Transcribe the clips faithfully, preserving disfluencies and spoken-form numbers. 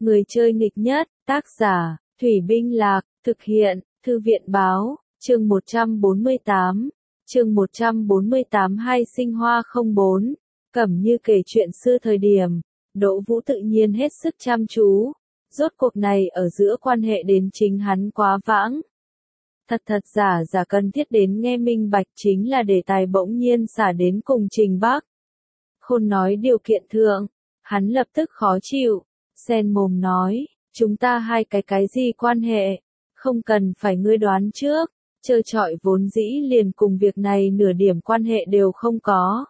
Người chơi nghịch nhất, tác giả, Thủy Binh Lạc, thực hiện, Thư viện Báo, chương một trăm bốn mươi tám, chương một trăm bốn mươi tám hai sinh hoa không bốn, Cẩm Như kể chuyện xưa thời điểm, Đỗ Vũ tự nhiên hết sức chăm chú, rốt cuộc này ở giữa quan hệ đến chính hắn quá vãng. Thật thật giả giả cần thiết đến nghe minh bạch chính là đề tài bỗng nhiên xả đến cùng Trình Bắc. Khôn nói điều kiện thượng, hắn lập tức khó chịu, sen mồm nói, chúng ta hai cái cái gì quan hệ, không cần phải ngươi đoán trước, trơ trọi vốn dĩ liền cùng việc này nửa điểm quan hệ đều không có.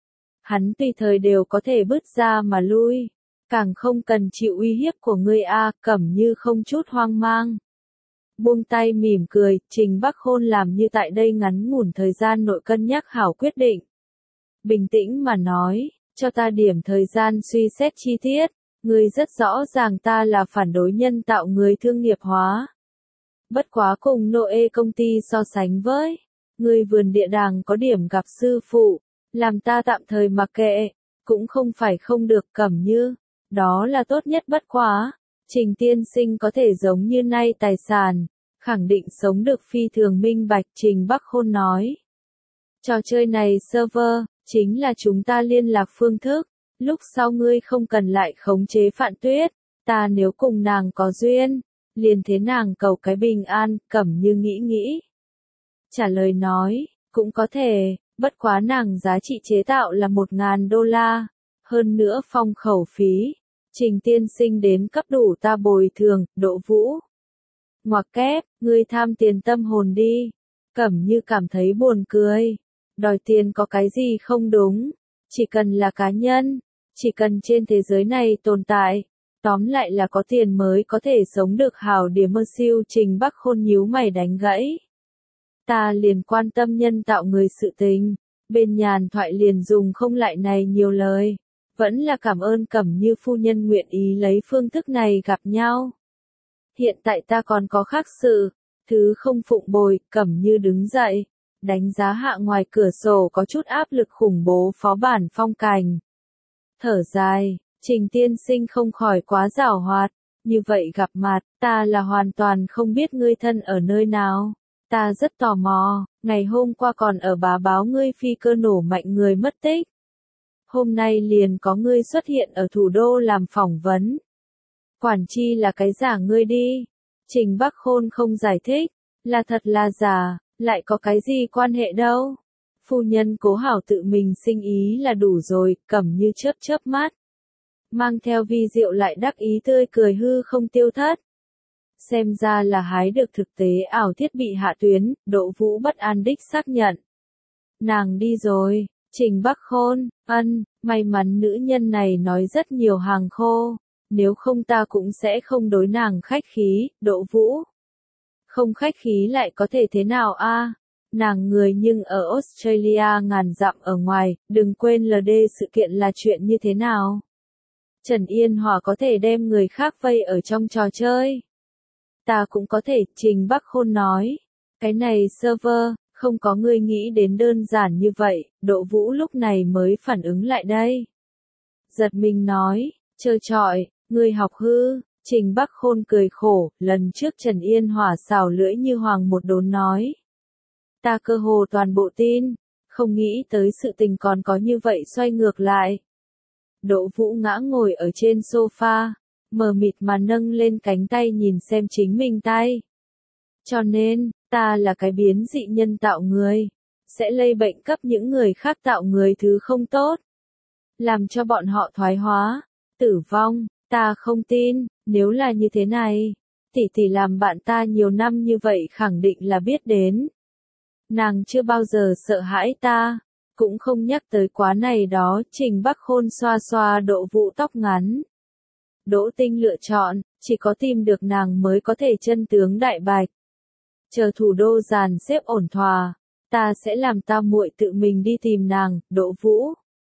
Hắn tùy thời đều có thể bứt ra mà lui, càng không cần chịu uy hiếp của ngươi a. Cẩm Như không chút hoang mang. Buông tay mỉm cười, Trình Bắc Khôn làm như tại đây ngắn ngủn thời gian nội cân nhắc hảo quyết định. Bình tĩnh mà nói, cho ta điểm thời gian suy xét chi tiết, ngươi rất rõ ràng ta là phản đối nhân tạo người thương nghiệp hóa. Bất quá cùng Noe công ty so sánh với, ngươi vườn địa đàng có điểm gặp sư phụ, làm ta tạm thời mặc kệ, cũng không phải không được. Cẩm Như, đó là tốt nhất bất quá. Trình tiên sinh có thể giống như nay tài sản, khẳng định sống được phi thường minh bạch. Trình Bắc Khôn nói. Trò chơi này server, chính là chúng ta liên lạc phương thức, lúc sau ngươi không cần lại khống chế Phạn Tuyết, ta nếu cùng nàng có duyên, liền thế nàng cầu cái bình an. Cẩm Như nghĩ nghĩ. Trả lời nói, cũng có thể, bất quá nàng giá trị chế tạo là một ngàn đô la, hơn nữa phong khẩu phí. Trình tiên sinh đến cấp đủ ta bồi thường. Đỗ Vũ. Ngoặc kép, ngươi tham tiền tâm hồn đi. Cẩm Như cảm thấy buồn cười. Đòi tiền có cái gì không đúng. Chỉ cần là cá nhân. Chỉ cần trên thế giới này tồn tại. Tóm lại là có tiền mới có thể sống được hảo điểm mơ siêu. Trình Bắc Khôn nhíu mày đánh gãy. Ta liền quan tâm nhân tạo người sự tình. Bên nhàn thoại liền dùng không lại này nhiều lời. Vẫn là cảm ơn Cẩm Như phu nhân nguyện ý lấy phương thức này gặp nhau. Hiện tại ta còn có khác sự, thứ không phụng bồi. Cẩm Như đứng dậy, đánh giá hạ ngoài cửa sổ có chút áp lực khủng bố phó bản phong cảnh. Thở dài, Trình tiên sinh không khỏi quá giảo hoạt, như vậy gặp mặt, ta là hoàn toàn không biết ngươi thân ở nơi nào. Ta rất tò mò, ngày hôm qua còn ở bá báo ngươi phi cơ nổ mạnh người mất tích. Hôm nay liền có ngươi xuất hiện ở thủ đô làm phỏng vấn. Quản chi là cái giả ngươi đi. Trình Bắc Khôn không giải thích, là thật là giả, lại có cái gì quan hệ đâu. Phu nhân cố hảo tự mình sinh ý là đủ rồi. Cẩm Như chớp chớp mắt, mang theo vi diệu lại đắc ý tươi cười hư không tiêu thất. Xem ra là hái được thực tế ảo thiết bị hạ tuyến. Đỗ Vũ bất an đích xác nhận. Nàng đi rồi. Trình Bắc Khôn, ân, may mắn nữ nhân này nói rất nhiều hàng khô, nếu không ta cũng sẽ không đối nàng khách khí. Đỗ Vũ. Không khách khí lại có thể thế nào a? Nàng người nhưng ở Australia ngàn dặm ở ngoài, đừng quên lờ đê sự kiện là chuyện như thế nào. Trần Yên Hòa có thể đem người khác vây ở trong trò chơi. Ta cũng có thể. Trình Bắc Khôn nói. Cái này server, không có ngươi nghĩ đến đơn giản như vậy. Đỗ Vũ lúc này mới phản ứng lại đây. Giật mình nói, trơ trọi, ngươi học hư. Trình Bắc Khôn cười khổ, lần trước Trần Yên Hòa xào lưỡi như hoàng một đốn nói. Ta cơ hồ toàn bộ tin, không nghĩ tới sự tình còn có như vậy xoay ngược lại. Đỗ Vũ ngã ngồi ở trên sofa, mờ mịt mà nâng lên cánh tay nhìn xem chính mình tay. Cho nên, ta là cái biến dị nhân tạo người, sẽ lây bệnh cấp những người khác tạo người thứ không tốt, làm cho bọn họ thoái hóa, tử vong. Ta không tin, nếu là như thế này, tỷ tỷ làm bạn ta nhiều năm như vậy khẳng định là biết đến. Nàng chưa bao giờ sợ hãi ta, cũng không nhắc tới quá này đó. Trình Bắc Khôn xoa xoa Đỗ Vũ tóc ngắn. Đỗ Tinh lựa chọn, chỉ có tìm được nàng mới có thể chân tướng đại bạch. Chờ thủ đô dàn xếp ổn thỏa, ta sẽ làm ta muội tự mình đi tìm nàng. Đỗ Vũ.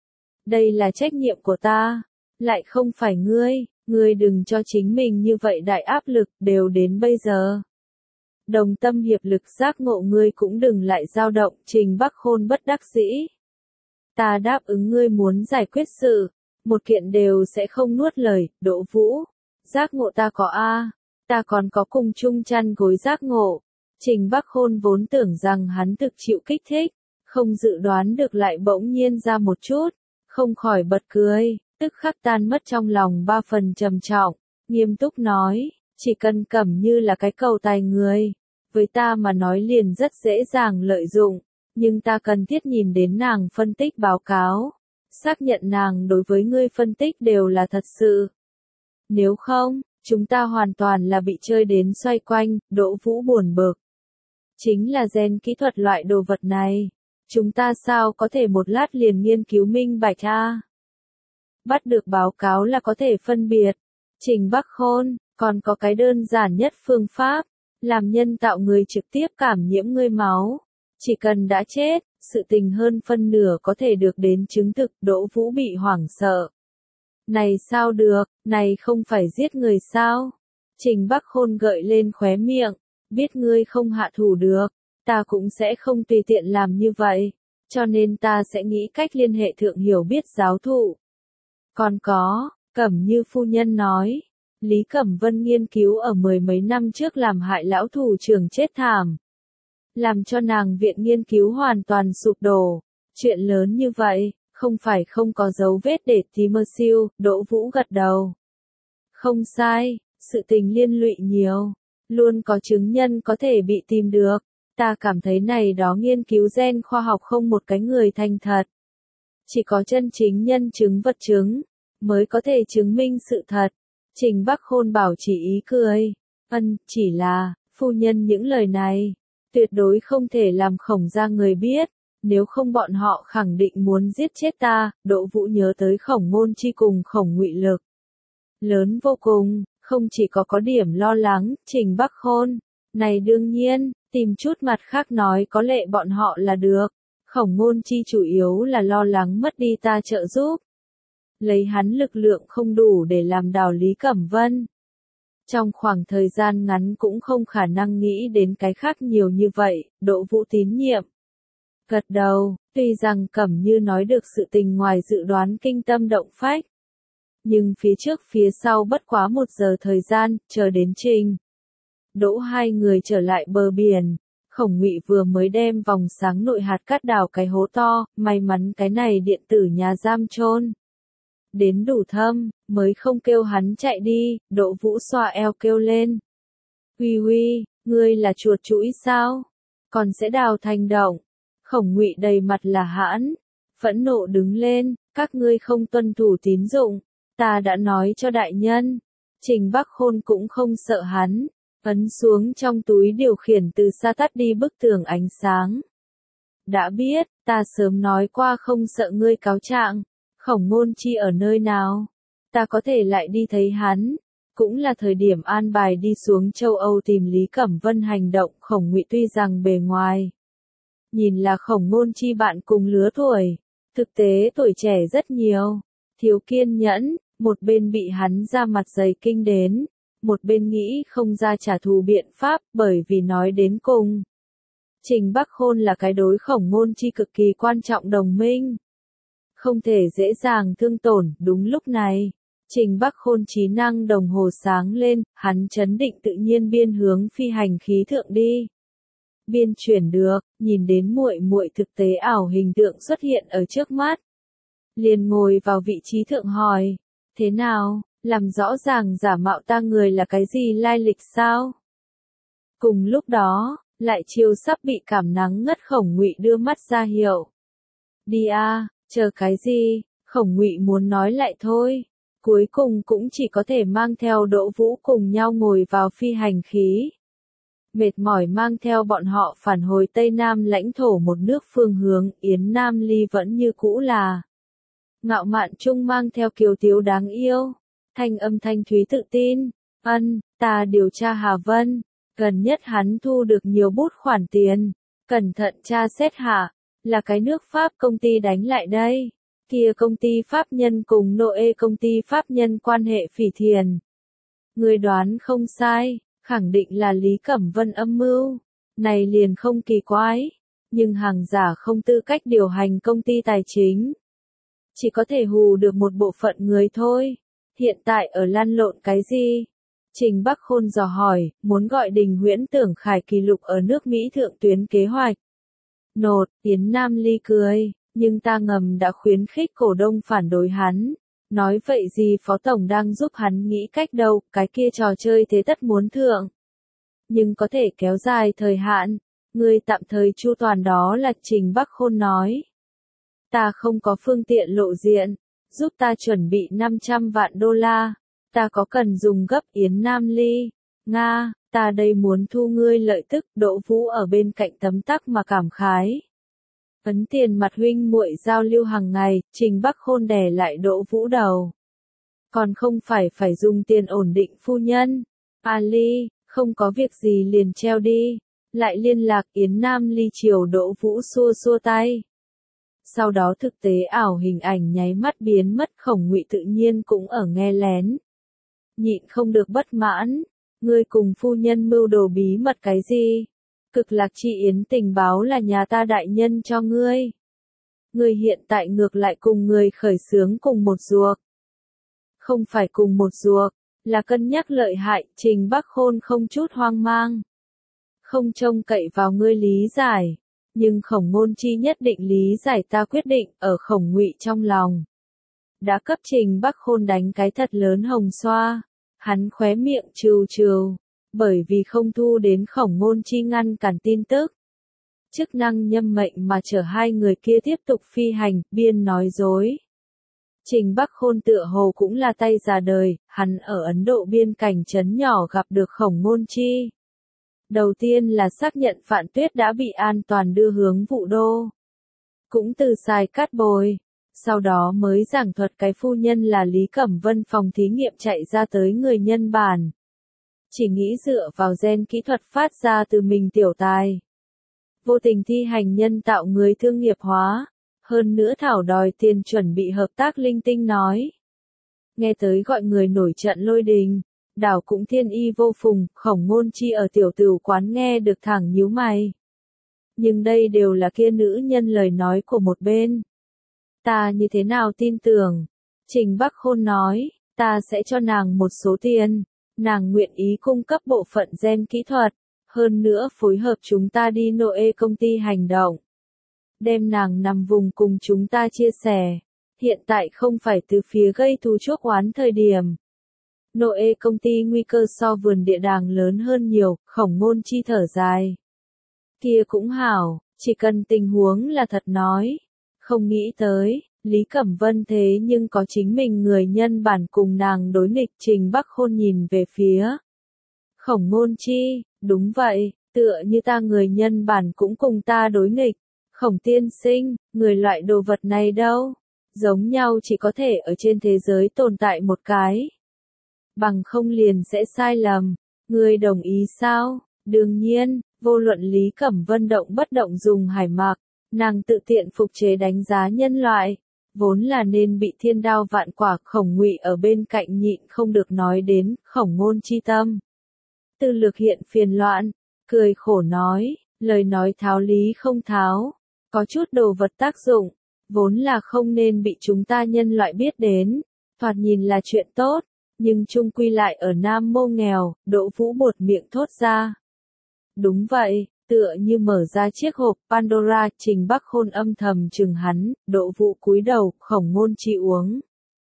Đây là trách nhiệm của ta, lại không phải ngươi, ngươi đừng cho chính mình như vậy đại áp lực. Đều đến bây giờ, đồng tâm hiệp lực giác ngộ, ngươi cũng đừng lại dao động. Trình Bắc Khôn bất đắc dĩ. Ta đáp ứng ngươi muốn giải quyết sự, một kiện đều sẽ không nuốt lời. Đỗ Vũ. Giác ngộ ta có a, ta còn có cùng chung chăn gối giác ngộ. Trình Bắc Khôn vốn tưởng rằng hắn thực chịu kích thích, không dự đoán được lại bỗng nhiên ra một chút, không khỏi bật cười, tức khắc tan mất trong lòng ba phần trầm trọng, nghiêm túc nói, chỉ cần Cẩm Như là cái cầu tài người, với ta mà nói liền rất dễ dàng lợi dụng, nhưng ta cần thiết nhìn đến nàng phân tích báo cáo, xác nhận nàng đối với ngươi phân tích đều là thật sự. Nếu không, chúng ta hoàn toàn là bị chơi đến xoay quanh, Đỗ Vũ buồn bực. Chính là gen kỹ thuật loại đồ vật này, chúng ta sao có thể một lát liền nghiên cứu minh bạch a? Bắt được báo cáo là có thể phân biệt. Trình Bắc Khôn, còn có cái đơn giản nhất phương pháp, làm nhân tạo người trực tiếp cảm nhiễm ngươi máu. Chỉ cần đã chết, sự tình hơn phân nửa có thể được đến chứng thực. Đỗ Vũ bị hoảng sợ. Này sao được, này không phải giết người sao? Trình Bắc Khôn gợi lên khóe miệng, biết ngươi không hạ thủ được, ta cũng sẽ không tùy tiện làm như vậy, cho nên ta sẽ nghĩ cách liên hệ thượng hiểu biết giáo thụ. Còn có, Cẩm Như phu nhân nói, Lý Cẩm Vân nghiên cứu ở mười mấy năm trước làm hại lão thủ trưởng chết thảm, làm cho nàng viện nghiên cứu hoàn toàn sụp đổ. Chuyện lớn như vậy, không phải không có dấu vết để tìm mơ siêu. Đỗ Vũ gật đầu. Không sai, sự tình liên lụy nhiều, luôn có chứng nhân có thể bị tìm được. Ta cảm thấy này đó nghiên cứu gen khoa học không một cái người thành thật. Chỉ có chân chính nhân chứng vật chứng, mới có thể chứng minh sự thật. Trình Bắc Khôn bảo chỉ ý cười. Ân, chỉ là, phu nhân những lời này, tuyệt đối không thể làm Khổng gia người biết, nếu không bọn họ khẳng định muốn giết chết ta. Đỗ Vũ nhớ tới Khổng Ngôn Chi cùng Khổng Ngụy lực. Lớn vô cùng, không chỉ có có điểm lo lắng, Trình Bắc Khôn. Này đương nhiên, tìm chút mặt khác nói có lệ bọn họ là được. Khổng Ngôn Chi chủ yếu là lo lắng mất đi ta trợ giúp. Lấy hắn lực lượng không đủ để làm đảo Lý Cẩm Vân. Trong khoảng thời gian ngắn cũng không khả năng nghĩ đến cái khác nhiều như vậy. Đỗ Vũ tín nhiệm. Gật đầu, tuy rằng Cẩm Như nói được sự tình ngoài dự đoán kinh tâm động phách. Nhưng phía trước phía sau bất quá một giờ thời gian, chờ đến Trình Đỗ hai người trở lại bờ biển. Khổng Ngụy vừa mới đem vòng sáng nội hạt cát đào cái hố to, may mắn cái này điện tử nhà giam chôn đến đủ thâm, mới không kêu hắn chạy đi. Đỗ Vũ xoa eo kêu lên. Uy uy, ngươi là chuột chũi sao? Còn sẽ đào thành động. Khổng Ngụy đầy mặt là hãn, phẫn nộ đứng lên, các ngươi không tuân thủ tín dụng, ta đã nói cho đại nhân. Trình Bắc Khôn cũng không sợ hắn, ấn xuống trong túi điều khiển từ xa tắt đi bức tường ánh sáng. Đã biết, ta sớm nói qua không sợ ngươi cáo trạng. Khổng Ngôn Chi ở nơi nào? Ta có thể lại đi thấy hắn. Cũng là thời điểm an bài đi xuống châu Âu tìm Lý Cẩm Vân hành động. Khổng Ngụy tuy rằng bề ngoài nhìn là Khổng Ngôn Chi bạn cùng lứa tuổi, thực tế tuổi trẻ rất nhiều, thiếu kiên nhẫn, một bên bị hắn ra mặt dày kinh đến, một bên nghĩ không ra trả thù biện pháp, bởi vì nói đến cùng, Trình Bắc Khôn là cái đối Khổng Ngôn Chi cực kỳ quan trọng đồng minh, không thể dễ dàng thương tổn. Đúng lúc này, Trình Bắc Khôn trí năng đồng hồ sáng lên, hắn chấn định tự nhiên biên hướng phi hành khí thượng đi. Biên chuyển được, nhìn đến muội muội thực tế ảo hình tượng xuất hiện ở trước mắt. Liền ngồi vào vị trí thượng hỏi, thế nào, làm rõ ràng giả mạo ta người là cái gì lai lịch sao? Cùng lúc đó, lại chiêu sắp bị cảm nắng ngất Khổng Ngụy đưa mắt ra hiệu. Đi a, chờ cái gì? Khổng Ngụy muốn nói lại thôi. Cuối cùng cũng chỉ có thể mang theo Đỗ Vũ cùng nhau ngồi vào phi hành khí. Mệt mỏi mang theo bọn họ phản hồi Tây Nam lãnh thổ một nước phương hướng. Yến Nam Ly vẫn như cũ là ngạo mạn trung mang theo kiều tiếu đáng yêu, thanh âm thanh thúy tự tin. Ân, ta điều tra Hà Vân, gần nhất hắn thu được nhiều bút khoản tiền, cẩn thận tra xét hạ, là cái nước Pháp công ty đánh lại đây. Kia công ty Pháp nhân cùng Noe công ty Pháp nhân quan hệ phỉ thiền. Người đoán không sai, khẳng định là Lý Cẩm Vân âm mưu. Này liền không kỳ quái, nhưng hàng giả không tư cách điều hành công ty tài chính. Chỉ có thể hù được một bộ phận người thôi. Hiện tại ở lăn lộn cái gì? Trình Bắc Khôn dò hỏi, muốn gọi Đình Huyễn Tưởng khải kỷ lục ở nước Mỹ thượng tuyến kế hoạch. Nột, Yến Nam Ly cười, nhưng ta ngầm đã khuyến khích cổ đông phản đối hắn. Nói vậy gì Phó Tổng đang giúp hắn nghĩ cách đâu, cái kia trò chơi thế tất muốn thượng. Nhưng có thể kéo dài thời hạn, người tạm thời chu toàn đó là Trình Bắc Khôn nói. Ta không có phương tiện lộ diện, giúp ta chuẩn bị năm trăm vạn đô la, ta có cần dùng gấp Yến Nam Ly, Nga, ta đây muốn thu ngươi lợi tức, Đỗ Vũ ở bên cạnh tấm tắc mà cảm khái. Ấn tiền mặt huynh muội giao lưu hàng ngày, Trình Bắc Khôn đè lại Đỗ Vũ đầu. Còn không phải phải dùng tiền ổn định phu nhân. Ali, không có việc gì liền treo đi. Lại liên lạc Yến Nam Ly chiều Đỗ Vũ xua xua tay. Sau đó thực tế ảo hình ảnh nháy mắt biến mất, Khổng Ngụy tự nhiên cũng ở nghe lén. Nhịn không được bất mãn. Ngươi cùng phu nhân mưu đồ bí mật cái gì? Cực lạc chi yến tình báo là nhà ta đại nhân cho ngươi. Ngươi hiện tại ngược lại cùng người khởi xướng cùng một ruột. Không phải cùng một ruột, là cân nhắc lợi hại, Trình Bắc Khôn không chút hoang mang. Không trông cậy vào ngươi lý giải, nhưng Khổng Ngôn Chi nhất định lý giải ta quyết định ở Khổng Ngụy trong lòng. Đã cấp Trình Bắc Khôn đánh cái thật lớn hồng xoa, hắn khóe miệng trừ trừ. Bởi vì không thu đến Khổng Ngôn Chi ngăn cản tin tức. Chức năng nhâm mệnh mà chở hai người kia tiếp tục phi hành, biên nói dối. Trình Bắc Khôn tựa hồ cũng là tay già đời, hắn ở Ấn Độ biên cảnh trấn nhỏ gặp được Khổng Ngôn Chi. Đầu tiên là xác nhận Phạn Tuyết đã bị an toàn đưa hướng Vũ Đô. Cũng từ sai cát bồi. Sau đó mới giảng thuật cái phu nhân là Lý Cẩm Vân phòng thí nghiệm chạy ra tới người nhân bản. Chỉ nghĩ dựa vào gen kỹ thuật phát ra từ mình tiểu tài. Vô tình thi hành nhân tạo người thương nghiệp hóa. Hơn nữa thảo đòi tiền chuẩn bị hợp tác linh tinh nói. Nghe tới gọi người nổi trận lôi đình. Đảo cũng thiên y vô phùng, Khổng Ngôn Chi ở tiểu tửu quán nghe được thẳng nhíu mày. Nhưng đây đều là kia nữ nhân lời nói của một bên. Ta như thế nào tin tưởng? Trình Bắc Khôn nói, ta sẽ cho nàng một số tiền. Nàng nguyện ý cung cấp bộ phận gen kỹ thuật, hơn nữa phối hợp chúng ta đi Noe công ty hành động. Đem nàng nằm vùng cùng chúng ta chia sẻ. Hiện tại không phải từ phía gây thù chuốc oán thời điểm. Noe công ty nguy cơ so vườn địa đàng lớn hơn nhiều, Khổng Ngôn Chi thở dài. Kia cũng hảo, chỉ cần tình huống là thật nói. Không nghĩ tới, Lý Cẩm Vân thế nhưng có chính mình người nhân bản cùng nàng đối nghịch. Trình Bắc Khôn nhìn về phía Khổng Ngôn Chi, đúng vậy, tựa như ta người nhân bản cũng cùng ta đối nghịch. Khổng tiên sinh, người loại đồ vật này đâu? Giống nhau chỉ có thể ở trên thế giới tồn tại một cái. Bằng không liền sẽ sai lầm. Người đồng ý sao? Đương nhiên, vô luận Lý Cẩm Vân động bất động dùng hải mạc. Nàng tự tiện phục chế đánh giá nhân loại, vốn là nên bị thiên đao vạn quả. Khổng Ngụy ở bên cạnh nhịn không được nói đến, Khổng Ngôn Chi tâm. Tư lực hiện phiền loạn, cười khổ nói, lời nói tháo lý không tháo, có chút đồ vật tác dụng, vốn là không nên bị chúng ta nhân loại biết đến, thoạt nhìn là chuyện tốt, nhưng chung quy lại ở Nam Mô nghèo, Đỗ Vũ buột miệng thốt ra. Đúng vậy. Tựa như mở ra chiếc hộp Pandora, Trình Bắc Khôn âm thầm chừng hắn, Đỗ Vũ cúi đầu, Khổng Ngôn Chi uống.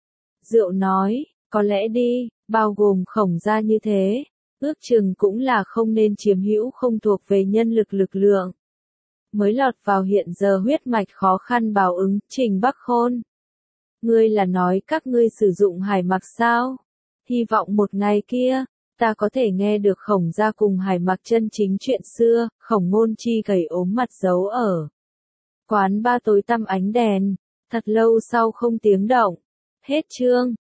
Rượu nói, có lẽ đi, bao gồm Khổng gia như thế, ước chừng cũng là không nên chiếm hữu không thuộc về nhân lực lực lượng. Mới lọt vào hiện giờ huyết mạch khó khăn báo ứng, Trình Bắc Khôn. Ngươi là nói các ngươi sử dụng hải mặc sao? Hy vọng một ngày kia. Ta có thể nghe được Khổng gia cùng hải mặc chân chính chuyện xưa. Khổng Ngôn Chi gầy ốm mặt giấu ở quán ba tối tăm ánh đèn, thật lâu sau không tiếng động. Hết chương.